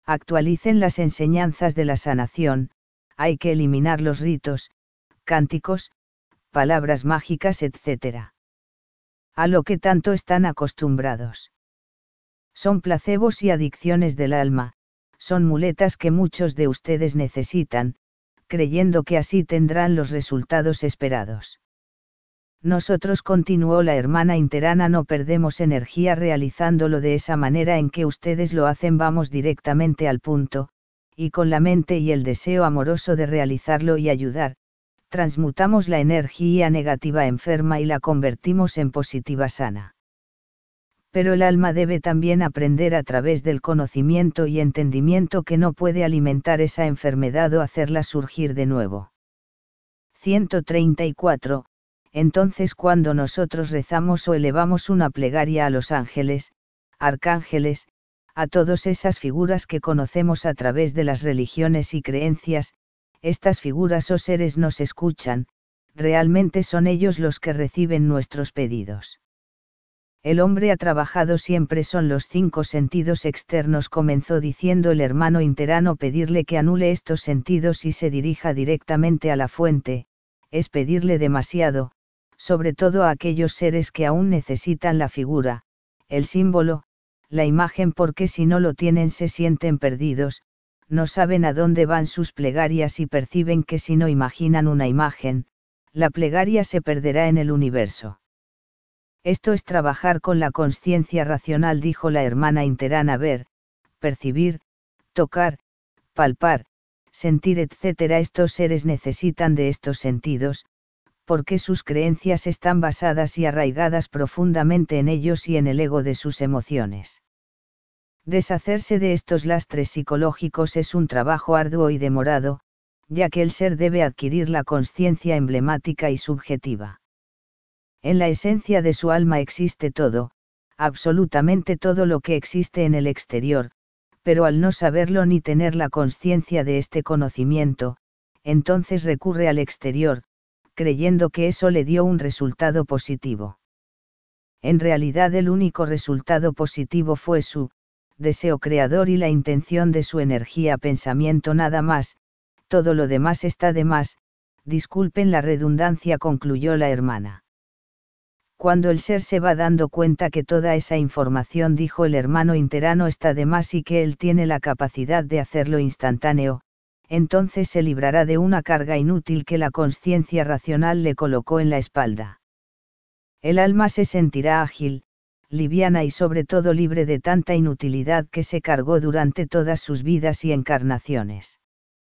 Actualicen las enseñanzas de la sanación, hay que eliminar los ritos, cánticos, palabras mágicas, etc. A lo que tanto están acostumbrados. Son placebos y adicciones del alma, son muletas que muchos de ustedes necesitan, creyendo que así tendrán los resultados esperados. Nosotros, continuó la hermana interana, no perdemos energía realizándolo de esa manera en que ustedes lo hacen, vamos directamente al punto, y con la mente y el deseo amoroso de realizarlo y ayudar, transmutamos la energía negativa enferma y la convertimos en positiva sana. Pero el alma debe también aprender a través del conocimiento y entendimiento que no puede alimentar esa enfermedad o hacerla surgir de nuevo. 134. Entonces, cuando nosotros rezamos o elevamos una plegaria a los ángeles, arcángeles, a todas esas figuras que conocemos a través de las religiones y creencias, estas figuras o seres nos escuchan, realmente son ellos los que reciben nuestros pedidos. El hombre ha trabajado siempre son los 5 sentidos externos, comenzó diciendo el hermano interano. Pedirle que anule estos sentidos y se dirija directamente a la fuente, es pedirle demasiado, sobre todo a aquellos seres que aún necesitan la figura, el símbolo, la imagen, porque si no lo tienen se sienten perdidos, no saben a dónde van sus plegarias y perciben que si no imaginan una imagen, la plegaria se perderá en el universo. Esto es trabajar con la conciencia racional, dijo la hermana interana, ver, percibir, tocar, palpar, sentir, etc. Estos seres necesitan de estos sentidos, porque sus creencias están basadas y arraigadas profundamente en ellos y en el ego de sus emociones. Deshacerse de estos lastres psicológicos es un trabajo arduo y demorado, ya que el ser debe adquirir la conciencia emblemática y subjetiva. En la esencia de su alma existe todo, absolutamente todo lo que existe en el exterior, pero al no saberlo ni tener la conciencia de este conocimiento, entonces recurre al exterior, creyendo que eso le dio un resultado positivo. En realidad el único resultado positivo fue su deseo creador y la intención de su energía pensamiento, nada más, todo lo demás está de más, disculpen la redundancia, concluyó la hermana. Cuando el ser se va dando cuenta que toda esa información, dijo el hermano interano, está de más y que él tiene la capacidad de hacerlo instantáneo, entonces se librará de una carga inútil que la conciencia racional le colocó en la espalda. El alma se sentirá ágil, liviana y sobre todo libre de tanta inutilidad que se cargó durante todas sus vidas y encarnaciones.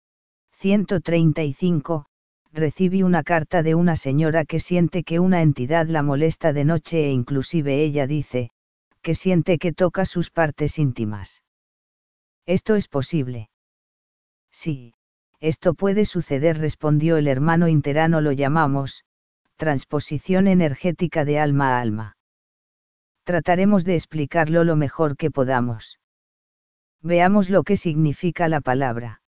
135. Recibí una carta de una señora que siente que una entidad la molesta de noche e inclusive ella dice, que siente que toca sus partes íntimas. ¿Esto es posible? Sí, esto puede suceder, respondió el hermano interano, lo llamamos transposición energética de alma a alma. Trataremos de explicarlo lo mejor que podamos. Veamos lo que significa la palabra.